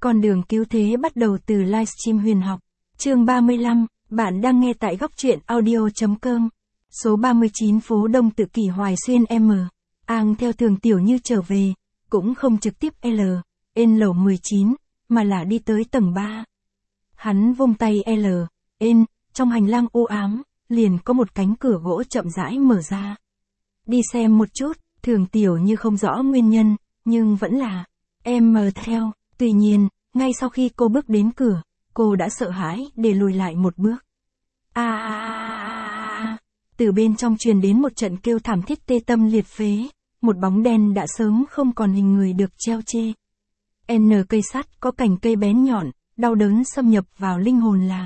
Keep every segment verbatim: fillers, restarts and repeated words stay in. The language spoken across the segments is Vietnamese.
Con đường cứu thế bắt đầu từ livestream huyền học. Chương ba mươi lăm, bạn đang nghe tại góc truyện audio.com. Số ba mươi chín phố Đông Tự Kỷ Hoài Xuyên M. Ang theo thường Tiểu Như trở về, cũng không trực tiếp L, N lầu mười chín, mà là đi tới tầng ba. Hắn vung tay L, N, trong hành lang u ám, liền có một cánh cửa gỗ chậm rãi mở ra. Đi xem một chút, thường Tiểu Như không rõ nguyên nhân, nhưng vẫn là M theo. Tuy nhiên, ngay sau khi cô bước đến cửa, cô đã sợ hãi để lùi lại một bước. A a a, từ bên trong truyền đến một trận kêu thảm thiết tê tâm liệt phế, một bóng đen đã sớm không còn hình người được treo chê. N cây sắt có cành cây bén nhọn, đau đớn xâm nhập vào linh hồn là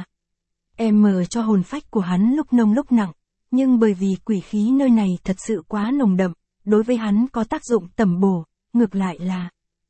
M cho hồn phách của hắn lúc nông lúc nặng, nhưng bởi vì quỷ khí nơi này thật sự quá nồng đậm, đối với hắn có tác dụng tẩm bổ, ngược lại là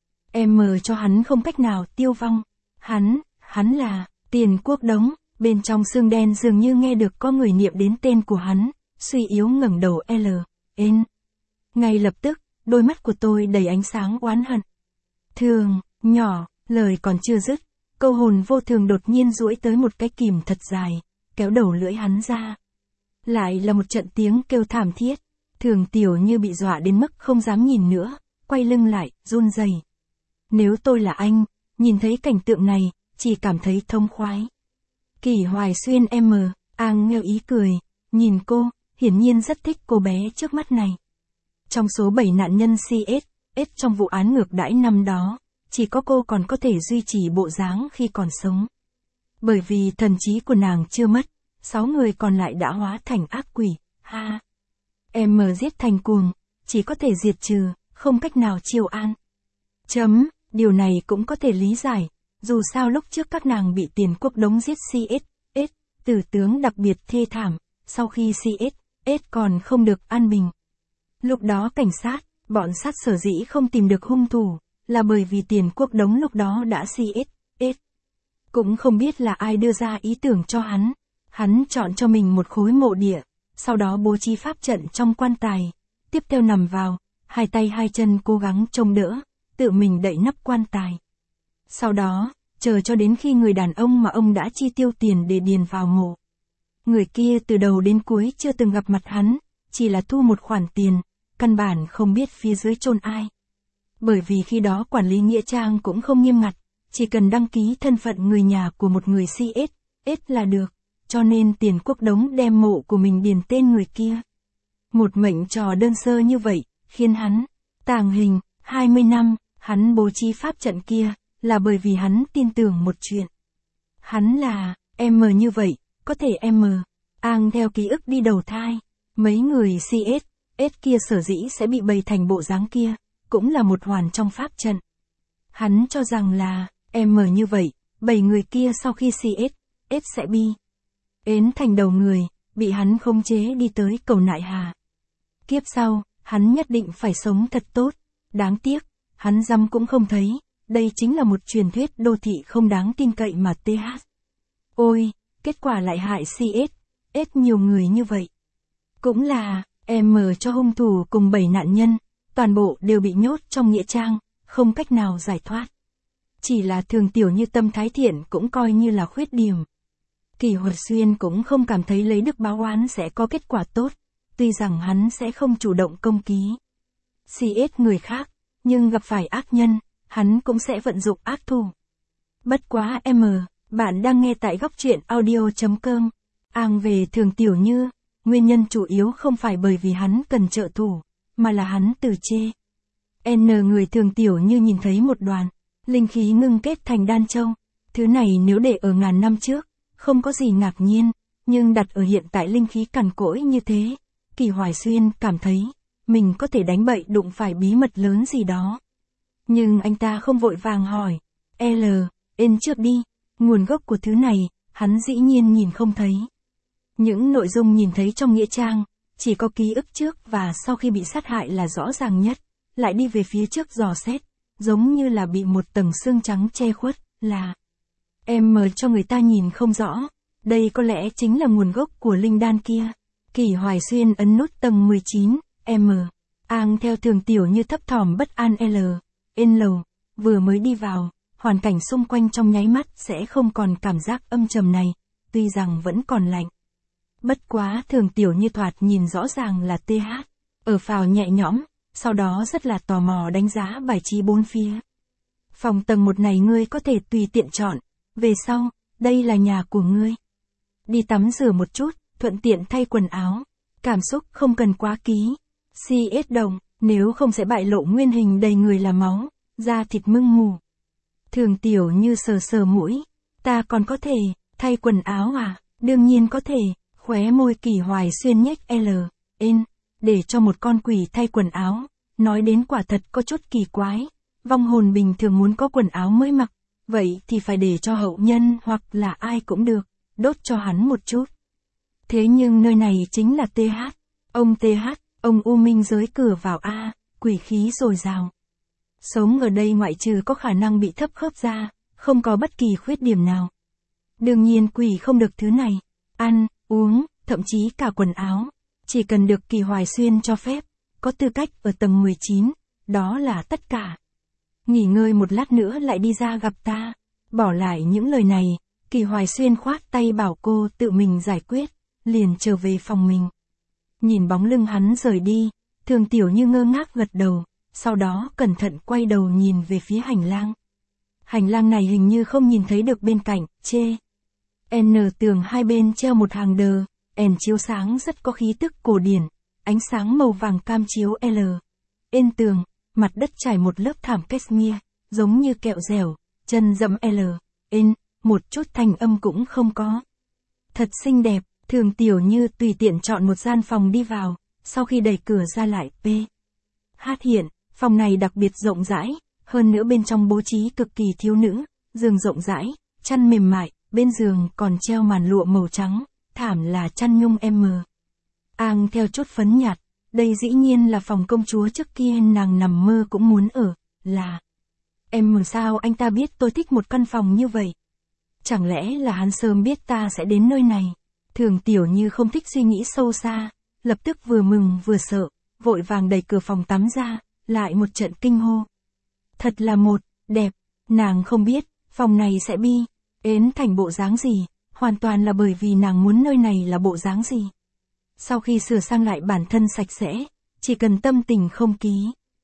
M cho hắn không cách nào tiêu vong. Hắn, hắn là Tiền Quốc Đống, bên trong xương đen dường như nghe được có người niệm đến tên của hắn, suy yếu ngẩng đầu L, N. Ngay lập tức, đôi mắt của tôi đầy ánh sáng oán hận. Thường, nhỏ, lời còn chưa dứt, câu hồn vô thường đột nhiên duỗi tới một cái kìm thật dài, kéo đầu lưỡi hắn ra. Lại là một trận tiếng kêu thảm thiết, thường Tiểu Như bị dọa đến mức không dám nhìn nữa, quay lưng lại, run rẩy. Nếu tôi là anh, nhìn thấy cảnh tượng này, chỉ cảm thấy thông khoái. Kỷ Hoài Xuyên M, Ang nghêu ý cười, nhìn cô, hiển nhiên rất thích cô bé trước mắt này. Trong số bảy nạn nhân C S, S trong vụ án ngược đãi năm đó, chỉ có cô còn có thể duy trì bộ dáng khi còn sống. Bởi vì thần trí của nàng chưa mất, sáu người còn lại đã hóa thành ác quỷ, ha. M giết thành cuồng, chỉ có thể diệt trừ, không cách nào chiêu an. Chấm, điều này cũng có thể lý giải, dù sao lúc trước các nàng bị Tiền Quốc Đống giết C S, S, tử tướng đặc biệt thê thảm, sau khi C S, S còn không được an bình. Lúc đó cảnh sát, bọn sát sở dĩ không tìm được hung thủ, là bởi vì Tiền Quốc Đống lúc đó đã C S, S. Cũng không biết là ai đưa ra ý tưởng cho hắn, hắn chọn cho mình một khối mộ địa, sau đó bố trí pháp trận trong quan tài, tiếp theo nằm vào, hai tay hai chân cố gắng trông đỡ, tự mình đậy nắp quan tài. Sau đó, chờ cho đến khi người đàn ông mà ông đã chi tiêu tiền để điền vào mộ. Người kia từ đầu đến cuối chưa từng gặp mặt hắn, chỉ là thu một khoản tiền, căn bản không biết phía dưới chôn ai. Bởi vì khi đó quản lý nghĩa trang cũng không nghiêm ngặt, chỉ cần đăng ký thân phận người nhà của một người C S, S là được, cho nên Tiền Quốc Đống đem mộ của mình điền tên người kia. Một mệnh trò đơn sơ như vậy, khiến hắn tàng hình hai mươi năm. Hắn bố trí pháp trận kia, là bởi vì hắn tin tưởng một chuyện. Hắn là M như vậy, có thể M, Ang theo ký ức đi đầu thai. Mấy người C S, S kia sở dĩ sẽ bị bày thành bộ dáng kia, cũng là một hoàn trong pháp trận. Hắn cho rằng là M như vậy, bảy người kia sau khi C S, S sẽ bi ến thành đầu người, bị hắn khống chế đi tới cầu Nại Hà. Kiếp sau, hắn nhất định phải sống thật tốt, đáng tiếc. Hắn dăm cũng không thấy, đây chính là một truyền thuyết đô thị không đáng tin cậy mà Th. Ôi, kết quả lại hại C S, S nhiều người như vậy. Cũng là, M cho hung thủ cùng bảy nạn nhân, toàn bộ đều bị nhốt trong nghĩa trang, không cách nào giải thoát. Chỉ là thường Tiểu Như tâm thái thiện cũng coi như là khuyết điểm. Kỷ Hoài Xuyên cũng không cảm thấy lấy đức báo oán sẽ có kết quả tốt, tuy rằng hắn sẽ không chủ động công ký C S người khác. Nhưng gặp phải ác nhân, hắn cũng sẽ vận dụng ác thủ. Bất quá M, bạn đang nghe tại góc truyện audio.com. Ang về thường Tiểu Như, nguyên nhân chủ yếu không phải bởi vì hắn cần trợ thủ, mà là hắn từ chê. N người thường Tiểu Như nhìn thấy một đoàn, linh khí ngưng kết thành đan châu. Thứ này nếu để ở ngàn năm trước, không có gì ngạc nhiên, nhưng đặt ở hiện tại linh khí cằn cỗi như thế, Kỷ Hoài Xuyên cảm thấy mình có thể đánh bậy đụng phải bí mật lớn gì đó. Nhưng anh ta không vội vàng hỏi, L, N trước đi, nguồn gốc của thứ này, hắn dĩ nhiên nhìn không thấy. Những nội dung nhìn thấy trong nghĩa trang, chỉ có ký ức trước và sau khi bị sát hại là rõ ràng nhất, lại đi về phía trước dò xét, giống như là bị một tầng xương trắng che khuất, là M cho người ta nhìn không rõ, đây có lẽ chính là nguồn gốc của linh đan kia. Kỷ Hoài Xuyên ấn nút tầng mười chín, M. Ang theo thường Tiểu Như thấp thỏm bất an L, N lầu, vừa mới đi vào, hoàn cảnh xung quanh trong nháy mắt sẽ không còn cảm giác âm trầm này, tuy rằng vẫn còn lạnh. Bất quá Thường Tiểu Như thoạt nhìn rõ ràng là tê hát, ở phào nhẹ nhõm, sau đó rất là tò mò đánh giá bài trí bốn phía. Phòng tầng một này ngươi có thể tùy tiện chọn, về sau, đây là nhà của ngươi. Đi tắm rửa một chút, thuận tiện thay quần áo, cảm xúc không cần quá ký. xê ét đồng, nếu không sẽ bại lộ nguyên hình đầy người là máu, da thịt mưng mù. Thường Tiểu Như sờ sờ mũi, ta còn có thể, thay quần áo à, đương nhiên có thể, khóe môi Kỳ Hoài Xuyên nhếch L, N, để cho một con quỷ thay quần áo, nói đến quả thật có chút kỳ quái, vong hồn bình thường muốn có quần áo mới mặc, vậy thì phải để cho hậu nhân hoặc là ai cũng được, đốt cho hắn một chút. Thế nhưng nơi này chính là tê hát, ông tê hát, ông U Minh giới cửa vào A, quỷ khí dồi dào. Sống ở đây ngoại trừ có khả năng bị thấp khớp ra, không có bất kỳ khuyết điểm nào. Đương nhiên quỷ không được thứ này, ăn, uống, thậm chí cả quần áo, chỉ cần được Kỳ Hoài Xuyên cho phép, có tư cách ở tầng mười chín, đó là tất cả. Nghỉ ngơi một lát nữa lại đi ra gặp ta. Bỏ lại những lời này, Kỳ Hoài Xuyên khoát tay bảo cô tự mình giải quyết, liền trở về phòng mình. Nhìn bóng lưng hắn rời đi, Thường Tiểu Như ngơ ngác gật đầu, sau đó cẩn thận quay đầu nhìn về phía hành lang. Hành lang này hình như không nhìn thấy được bên cạnh, chê. N tường hai bên treo một hàng đờ, đèn chiếu sáng rất có khí tức cổ điển, ánh sáng màu vàng cam chiếu L. Bên tường, mặt đất trải một lớp thảm cashmere, giống như kẹo dẻo, chân dẫm L. N, một chút thanh âm cũng không có. Thật xinh đẹp, Thường Tiểu Như tùy tiện chọn một gian phòng đi vào, sau khi đẩy cửa ra lại P. Hát hiện, phòng này đặc biệt rộng rãi, hơn nữa bên trong bố trí cực kỳ thiếu nữ, giường rộng rãi, chăn mềm mại, bên giường còn treo màn lụa màu trắng, thảm là chăn nhung M. Ang theo chút phấn nhạt, đây dĩ nhiên là phòng công chúa trước kia nàng nằm mơ cũng muốn ở, là. Em sao anh ta biết tôi thích một căn phòng như vậy? Chẳng lẽ là hắn sớm biết ta sẽ đến nơi này? Thường Tiểu Như không thích suy nghĩ sâu xa, lập tức vừa mừng vừa sợ, vội vàng đẩy cửa phòng tắm ra, lại một trận kinh hô. Thật là một, đẹp, nàng không biết, phòng này sẽ bi, ến thành bộ dáng gì, hoàn toàn là bởi vì nàng muốn nơi này là bộ dáng gì. Sau khi sửa sang lại bản thân sạch sẽ, chỉ cần tâm tình không ký.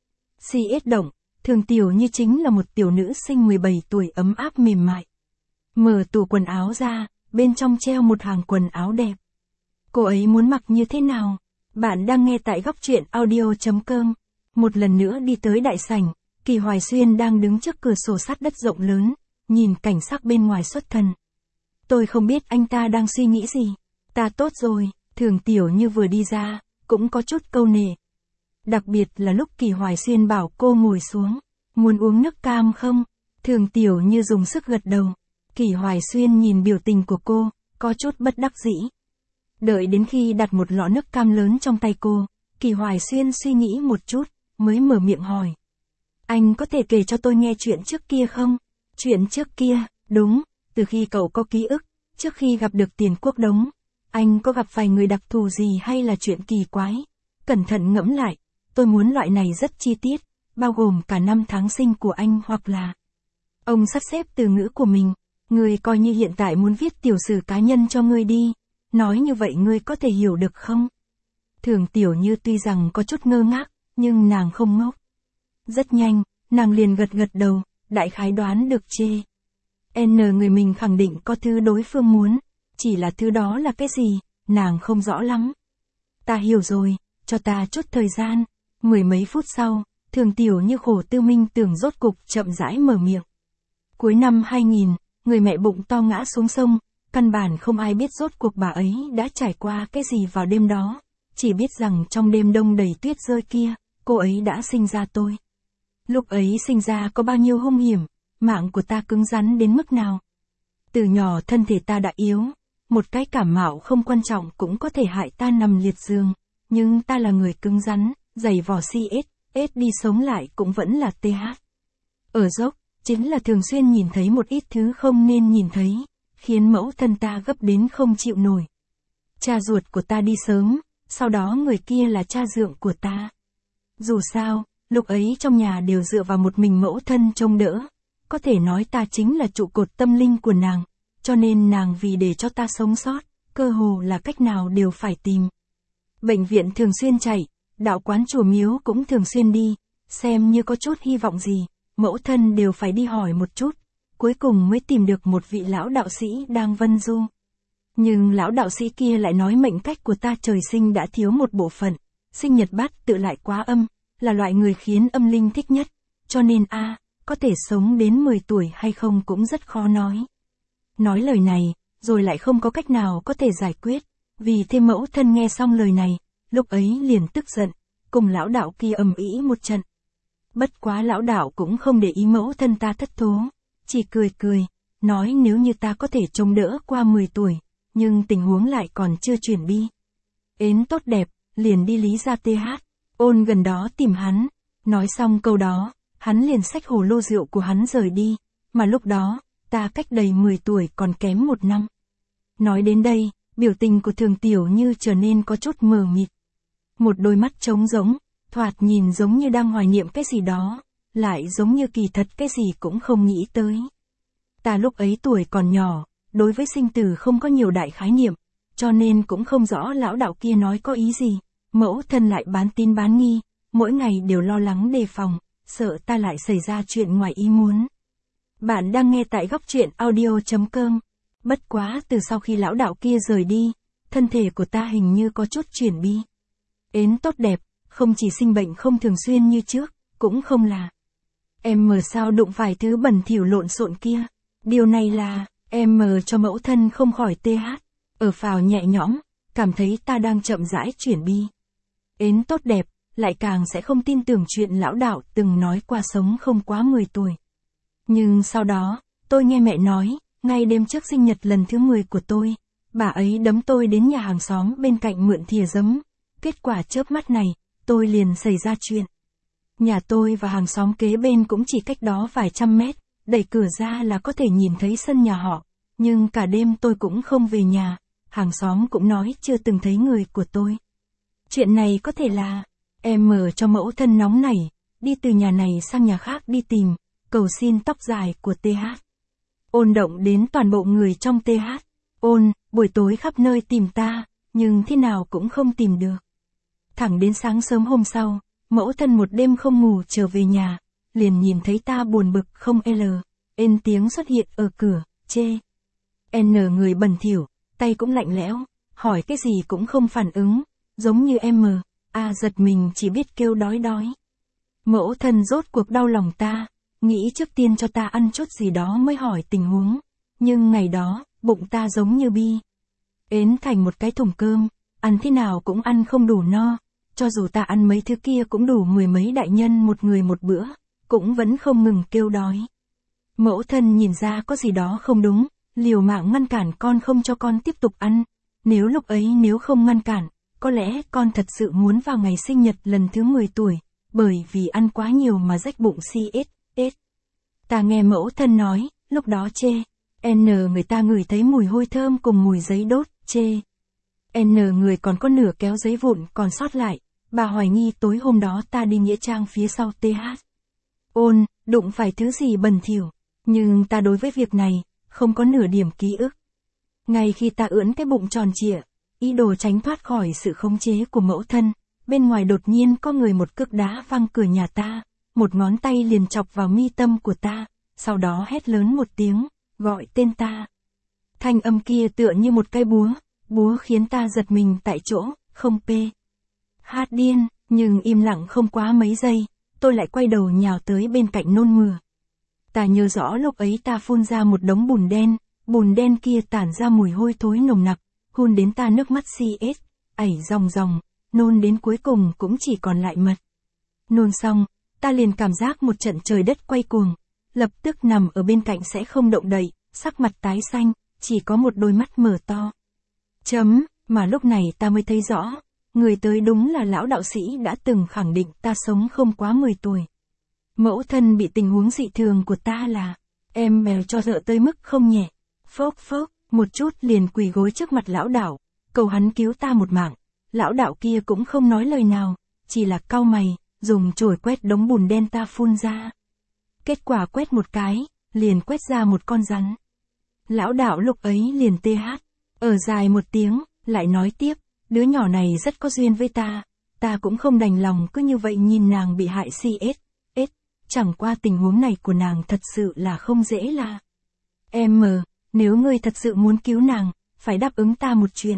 xê ét động, Thường Tiểu Như chính là một tiểu nữ sinh mười bảy tuổi ấm áp mềm mại. Mở tủ quần áo ra, bên trong treo một hàng quần áo đẹp. Cô ấy muốn mặc như thế nào? Bạn đang nghe tại góc truyện audio chấm com. Một lần nữa đi tới đại sảnh, Kỳ Hoài Xuyên đang đứng trước cửa sổ sắt đất rộng lớn, nhìn cảnh sắc bên ngoài xuất thần. Tôi không biết anh ta đang suy nghĩ gì. Ta tốt rồi, Thường Tiểu Như vừa đi ra, cũng có chút câu nệ. Đặc biệt là lúc Kỳ Hoài Xuyên bảo cô ngồi xuống. Muốn uống nước cam không? Thường Tiểu Như dùng sức gật đầu. Kỳ Hoài Xuyên nhìn biểu tình của cô, có chút bất đắc dĩ. Đợi đến khi đặt một lọ nước cam lớn trong tay cô, Kỳ Hoài Xuyên suy nghĩ một chút, mới mở miệng hỏi. Anh có thể kể cho tôi nghe chuyện trước kia không? Chuyện trước kia, đúng, từ khi cậu có ký ức, trước khi gặp được Tiền Quốc Đống, anh có gặp vài người đặc thù gì hay là chuyện kỳ quái? Cẩn thận ngẫm lại, tôi muốn loại này rất chi tiết, bao gồm cả năm tháng sinh của anh hoặc là... Ông sắp xếp từ ngữ của mình, ngươi coi như hiện tại muốn viết tiểu sử cá nhân cho ngươi đi, nói như vậy ngươi có thể hiểu được không? Thường Tiểu Như tuy rằng có chút ngơ ngác, nhưng nàng không ngốc. Rất nhanh, nàng liền gật gật đầu, đại khái đoán được chê. N người mình khẳng định có thứ đối phương muốn, chỉ là thứ đó là cái gì, nàng không rõ lắm. Ta hiểu rồi, cho ta chút thời gian. Mười mấy phút sau, Thường Tiểu Như khổ tư minh tưởng rốt cục chậm rãi mở miệng. Cuối năm hai nghìn, người mẹ bụng to ngã xuống sông, căn bản không ai biết rốt cuộc bà ấy đã trải qua cái gì vào đêm đó, chỉ biết rằng trong đêm đông đầy tuyết rơi kia, cô ấy đã sinh ra tôi. Lúc ấy sinh ra có bao nhiêu hung hiểm, mạng của ta cứng rắn đến mức nào. Từ nhỏ thân thể ta đã yếu, một cái cảm mạo không quan trọng cũng có thể hại ta nằm liệt giường, nhưng ta là người cứng rắn, dày vò xê ét, ét đi sống lại cũng vẫn là tê hát. Ở dốc, chính là thường xuyên nhìn thấy một ít thứ không nên nhìn thấy, khiến mẫu thân ta gấp đến không chịu nổi. Cha ruột của ta đi sớm, sau đó người kia là cha dượng của ta. Dù sao, lúc ấy trong nhà đều dựa vào một mình mẫu thân trông đỡ, có thể nói ta chính là trụ cột tâm linh của nàng, cho nên nàng vì để cho ta sống sót, cơ hồ là cách nào đều phải tìm. Bệnh viện thường xuyên chạy, đạo quán chùa miếu cũng thường xuyên đi, xem như có chút hy vọng gì, mẫu thân đều phải đi hỏi một chút, cuối cùng mới tìm được một vị lão đạo sĩ đang vân du. Nhưng lão đạo sĩ kia lại nói mệnh cách của ta trời sinh đã thiếu một bộ phận, sinh nhật bát tự lại quá âm, là loại người khiến âm linh thích nhất, cho nên a à, có thể sống đến mười tuổi hay không cũng rất khó nói. Nói lời này, rồi lại không có cách nào có thể giải quyết, vì thế mẫu thân nghe xong lời này, lúc ấy liền tức giận, cùng lão đạo kia ầm ĩ một trận. Bất quá lão đạo cũng không để ý mẫu thân ta thất thố, chỉ cười cười, nói nếu như ta có thể chống đỡ qua mười tuổi, nhưng tình huống lại còn chưa chuyển bi. Ến tốt đẹp, liền đi Lý gia tê hát, Ôn gần đó tìm hắn, nói xong câu đó, hắn liền xách hồ lô rượu của hắn rời đi, mà lúc đó, ta cách đầy mười tuổi còn kém một năm. Nói đến đây, biểu tình của Thường Tiểu Như trở nên có chút mờ mịt. Một đôi mắt trống rỗng, thoạt nhìn giống như đang hoài niệm cái gì đó, lại giống như kỳ thật cái gì cũng không nghĩ tới. Ta lúc ấy tuổi còn nhỏ, đối với sinh tử không có nhiều đại khái niệm, cho nên cũng không rõ lão đạo kia nói có ý gì, mẫu thân lại bán tín bán nghi, mỗi ngày đều lo lắng đề phòng, sợ ta lại xảy ra chuyện ngoài ý muốn. Bạn đang nghe tại góc truyện audio chấm com. Bất quá từ sau khi lão đạo kia rời đi, thân thể của ta hình như có chút chuyển bi. Ến tốt đẹp, không chỉ sinh bệnh không thường xuyên như trước, cũng không là. Em mờ sao đụng phải thứ bẩn thỉu lộn xộn kia. Điều này là, em mờ cho mẫu thân không khỏi tê hát, ở phào nhẹ nhõm, cảm thấy ta đang chậm rãi chuyển bi. Ến tốt đẹp, lại càng sẽ không tin tưởng chuyện lão đạo từng nói qua sống không quá mười tuổi. Nhưng sau đó, tôi nghe mẹ nói, ngay đêm trước sinh nhật lần thứ mười của tôi, bà ấy đấm tôi đến nhà hàng xóm bên cạnh mượn thìa giấm. Kết quả chớp mắt này, tôi liền xảy ra chuyện. Nhà tôi và hàng xóm kế bên cũng chỉ cách đó vài trăm mét, đẩy cửa ra là có thể nhìn thấy sân nhà họ. Nhưng cả đêm tôi cũng không về nhà, hàng xóm cũng nói chưa từng thấy người của tôi. Chuyện này có thể là, em mở cho mẫu thân nóng nảy, đi từ nhà này sang nhà khác đi tìm, cầu xin tóc dài của tê hát. Ôn động đến toàn bộ người trong tê hát. Ôn, buổi tối khắp nơi tìm ta, nhưng thế nào cũng không tìm được. Thẳng đến sáng sớm hôm sau, mẫu thân một đêm không ngủ trở về nhà, liền nhìn thấy ta buồn bực không l, ên tiếng xuất hiện ở cửa, chê. N người bẩn thỉu, tay cũng lạnh lẽo, hỏi cái gì cũng không phản ứng, giống như em mờ, a giật mình chỉ biết kêu đói đói. Mẫu thân rốt cuộc đau lòng ta, nghĩ trước tiên cho ta ăn chút gì đó mới hỏi tình huống, nhưng ngày đó, bụng ta giống như bi. Ến thành một cái thùng cơm, ăn thế nào cũng ăn không đủ no, cho dù ta ăn mấy thứ kia cũng đủ mười mấy đại nhân một người một bữa, cũng vẫn không ngừng kêu đói. Mẫu thân nhìn ra có gì đó không đúng, liều mạng ngăn cản con không cho con tiếp tục ăn, nếu lúc ấy nếu không ngăn cản, có lẽ con thật sự muốn vào ngày sinh nhật lần thứ mười tuổi, bởi vì ăn quá nhiều mà rách bụng si ết, ết. Ta nghe mẫu thân nói, lúc đó chê, N người ta ngửi thấy mùi hôi thơm cùng mùi giấy đốt, chê. N người còn có nửa kéo giấy vụn còn sót lại, bà hoài nghi tối hôm đó ta đi nghĩa trang phía sau tê hát. Ôn, đụng phải thứ gì bẩn thỉu, nhưng ta đối với việc này, không có nửa điểm ký ức. Ngay khi ta ưỡn cái bụng tròn trịa, ý đồ tránh thoát khỏi sự khống chế của mẫu thân, bên ngoài đột nhiên có người một cước đá văng cửa nhà ta, một ngón tay liền chọc vào mi tâm của ta, sau đó hét lớn một tiếng, gọi tên ta. Thanh âm kia tựa như một cây búa, búa khiến ta giật mình tại chỗ, không pê. Hát điên, nhưng im lặng không quá mấy giây, tôi lại quay đầu nhào tới bên cạnh nôn mửa. Ta nhớ rõ lúc ấy ta phun ra một đống bùn đen, bùn đen kia tản ra mùi hôi thối nồng nặc, hun đến ta nước mắt si ết, ảy ròng ròng, nôn đến cuối cùng cũng chỉ còn lại mật. Nôn xong, ta liền cảm giác một trận trời đất quay cuồng, lập tức nằm ở bên cạnh sẽ không động đậy, sắc mặt tái xanh, chỉ có một đôi mắt mở to. Chấm, mà lúc này ta mới thấy rõ, người tới đúng là lão đạo sĩ đã từng khẳng định ta sống không quá mười tuổi. Mẫu thân bị tình huống dị thường của ta là, em mèo cho sợ tới mức không nhẹ, phốc phốc, một chút liền quỳ gối trước mặt lão đạo, cầu hắn cứu ta một mạng. Lão đạo kia cũng không nói lời nào, chỉ là cau mày, dùng chổi quét đống bùn đen ta phun ra. Kết quả quét một cái, liền quét ra một con rắn. Lão đạo lúc ấy liền tê hát, ở dài một tiếng, lại nói tiếp, đứa nhỏ này rất có duyên với ta, ta cũng không đành lòng cứ như vậy nhìn nàng bị hại si ết, ết, chẳng qua tình huống này của nàng thật sự là không dễ là. Em, nếu ngươi thật sự muốn cứu nàng, phải đáp ứng ta một chuyện.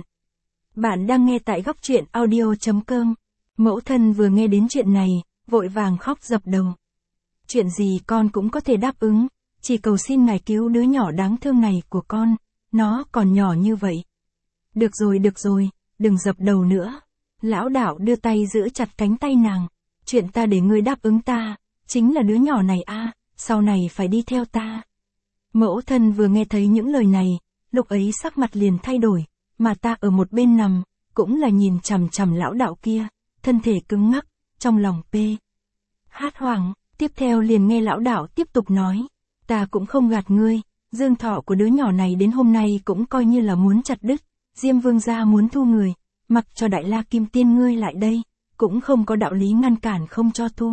Bạn đang nghe tại góc truyện audio chấm com. Mẫu thân vừa nghe đến chuyện này, vội vàng khóc dập đầu. Chuyện gì con cũng có thể đáp ứng, chỉ cầu xin ngài cứu đứa nhỏ đáng thương này của con, nó còn nhỏ như vậy. Được rồi được rồi, đừng dập đầu nữa. Lão đạo đưa tay giữ chặt cánh tay nàng. Chuyện ta để ngươi đáp ứng ta, chính là đứa nhỏ này a, sau này phải đi theo ta. Mẫu thân vừa nghe thấy những lời này, lúc ấy sắc mặt liền thay đổi, mà ta ở một bên nằm, cũng là nhìn chằm chằm lão đạo kia, thân thể cứng ngắc, trong lòng pê. Hát hoảng, tiếp theo liền nghe lão đạo tiếp tục nói, ta cũng không gạt ngươi, dương thọ của đứa nhỏ này đến hôm nay cũng coi như là muốn chặt đứt, Diêm Vương gia muốn thu người, mặc cho Đại La Kim Tiên ngươi lại đây, cũng không có đạo lý ngăn cản không cho thu.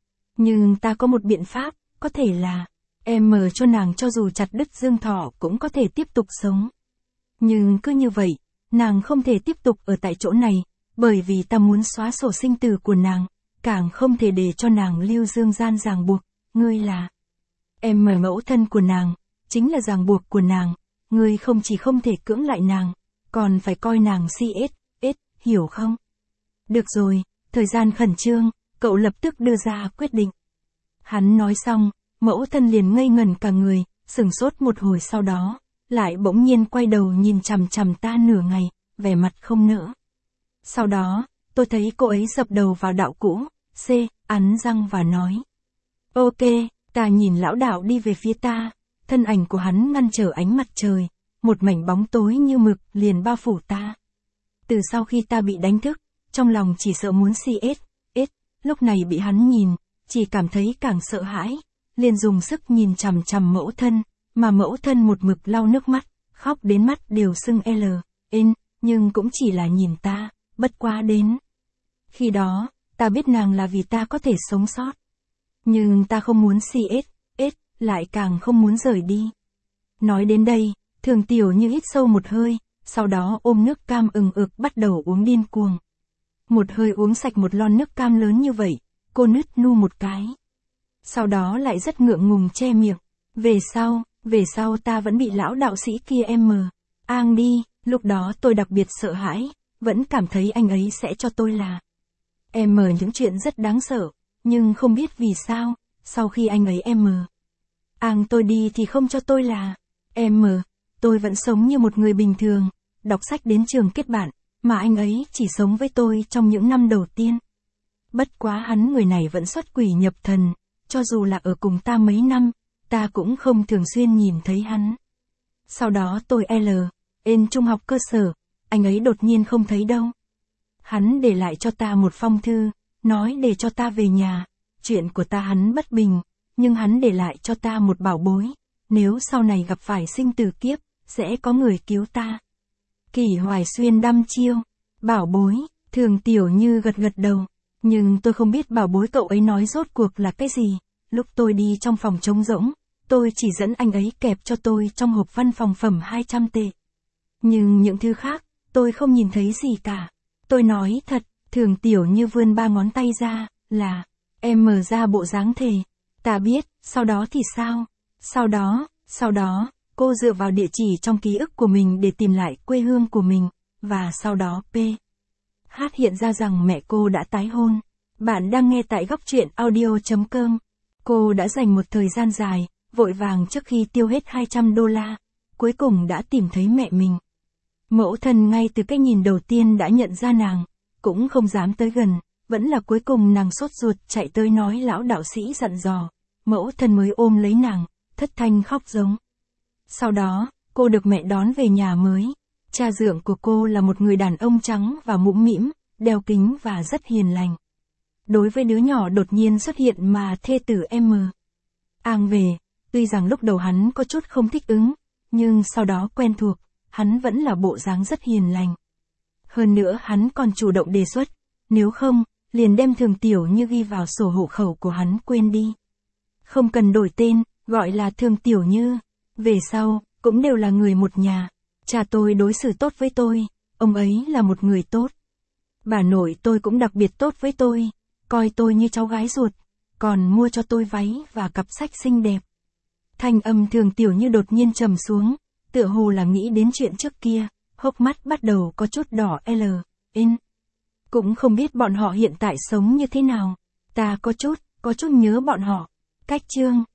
Nhưng ta có một biện pháp, có thể là, em mở cho nàng cho dù chặt đứt dương thọ cũng có thể tiếp tục sống. Nhưng cứ như vậy, nàng không thể tiếp tục ở tại chỗ này, bởi vì ta muốn xóa sổ sinh tử của nàng, càng không thể để cho nàng lưu dương gian ràng buộc, ngươi là em mở mẫu thân của nàng, chính là ràng buộc của nàng, ngươi không chỉ không thể cưỡng lại nàng, còn phải coi nàng si ết, ết, hiểu không? Được rồi, thời gian khẩn trương, cậu lập tức đưa ra quyết định. Hắn nói xong, mẫu thân liền ngây ngẩn cả người, sửng sốt một hồi sau đó, lại bỗng nhiên quay đầu nhìn chằm chằm ta nửa ngày, vẻ mặt không nỡ. Sau đó, tôi thấy cô ấy dập đầu vào đạo cũ, C, ắn răng và nói. Ok, ta nhìn lão đạo đi về phía ta, thân ảnh của hắn ngăn trở ánh mặt trời, một mảnh bóng tối như mực liền bao phủ ta. Từ sau khi ta bị đánh thức, trong lòng chỉ sợ muốn si ết, ết, lúc này bị hắn nhìn, chỉ cảm thấy càng sợ hãi, liền dùng sức nhìn chằm chằm mẫu thân, mà mẫu thân một mực lau nước mắt, khóc đến mắt đều sưng L, N, nhưng cũng chỉ là nhìn ta, bất quá đến. Khi đó, ta biết nàng là vì ta có thể sống sót. Nhưng ta không muốn si ết, ết, lại càng không muốn rời đi. Nói đến đây, Thường Tiểu Như hít sâu một hơi, sau đó ôm nước cam ừng ực bắt đầu uống điên cuồng. Một hơi uống sạch một lon nước cam lớn như vậy, cô nứt nu một cái. Sau đó lại rất ngượng ngùng che miệng. Về sau, về sau ta vẫn bị lão đạo sĩ kia em mờ, ang đi, lúc đó tôi đặc biệt sợ hãi, vẫn cảm thấy anh ấy sẽ cho tôi là em mờ những chuyện rất đáng sợ, nhưng không biết vì sao, sau khi anh ấy em mờ ang tôi đi thì không cho tôi là em mờ, tôi vẫn sống như một người bình thường, đọc sách đến trường kết bạn, mà anh ấy chỉ sống với tôi trong những năm đầu tiên. Bất quá hắn người này vẫn xuất quỷ nhập thần, cho dù là ở cùng ta mấy năm, ta cũng không thường xuyên nhìn thấy hắn. Sau đó tôi L, N trung học cơ sở, anh ấy đột nhiên không thấy đâu. Hắn để lại cho ta một phong thư, nói để cho ta về nhà, chuyện của ta hắn bất bình, nhưng hắn để lại cho ta một bảo bối, nếu sau này gặp phải sinh tử kiếp, sẽ có người cứu ta. Kỷ Hoài Xuyên đăm chiêu, bảo bối, Thường Tiểu Như gật gật đầu, nhưng tôi không biết bảo bối cậu ấy nói rốt cuộc là cái gì, lúc tôi đi trong phòng trống rỗng, tôi chỉ dẫn anh ấy kẹp cho tôi trong hộp văn phòng phẩm hai trăm tệ. Nhưng những thứ khác, tôi không nhìn thấy gì cả. Tôi nói thật, Thường Tiểu Như vươn ba ngón tay ra, là, em mở ra bộ dáng thề. Ta biết, sau đó thì sao? Sau đó, sau đó, cô dựa vào địa chỉ trong ký ức của mình để tìm lại quê hương của mình, và sau đó P. H hiện ra rằng mẹ cô đã tái hôn. Bạn đang nghe tại góc truyện audio chấm com. Cô đã dành một thời gian dài, vội vàng trước khi tiêu hết hai trăm đô la, cuối cùng đã tìm thấy mẹ mình. Mẫu thân ngay từ cái nhìn đầu tiên đã nhận ra nàng, cũng không dám tới gần, vẫn là cuối cùng nàng sốt ruột chạy tới nói lão đạo sĩ dặn dò, mẫu thân mới ôm lấy nàng, thất thanh khóc giống. Sau đó, cô được mẹ đón về nhà mới. Cha dượng của cô là một người đàn ông trắng và mũm mĩm, đeo kính và rất hiền lành. Đối với đứa nhỏ đột nhiên xuất hiện mà thê tử M. Ang về, tuy rằng lúc đầu hắn có chút không thích ứng, nhưng sau đó quen thuộc, hắn vẫn là bộ dáng rất hiền lành. Hơn nữa hắn còn chủ động đề xuất, nếu không, liền đem Thường Tiểu Như ghi vào sổ hộ khẩu của hắn quên đi. Không cần đổi tên, gọi là Thường Tiểu Như. Về sau, cũng đều là người một nhà. Cha tôi đối xử tốt với tôi, ông ấy là một người tốt. Bà nội tôi cũng đặc biệt tốt với tôi, coi tôi như cháu gái ruột, còn mua cho tôi váy và cặp sách xinh đẹp. Thanh âm Thường Tiểu Như đột nhiên trầm xuống, tựa hồ là nghĩ đến chuyện trước kia, hốc mắt bắt đầu có chút đỏ l, in. Cũng không biết bọn họ hiện tại sống như thế nào. Ta có chút, có chút nhớ bọn họ. Cách chương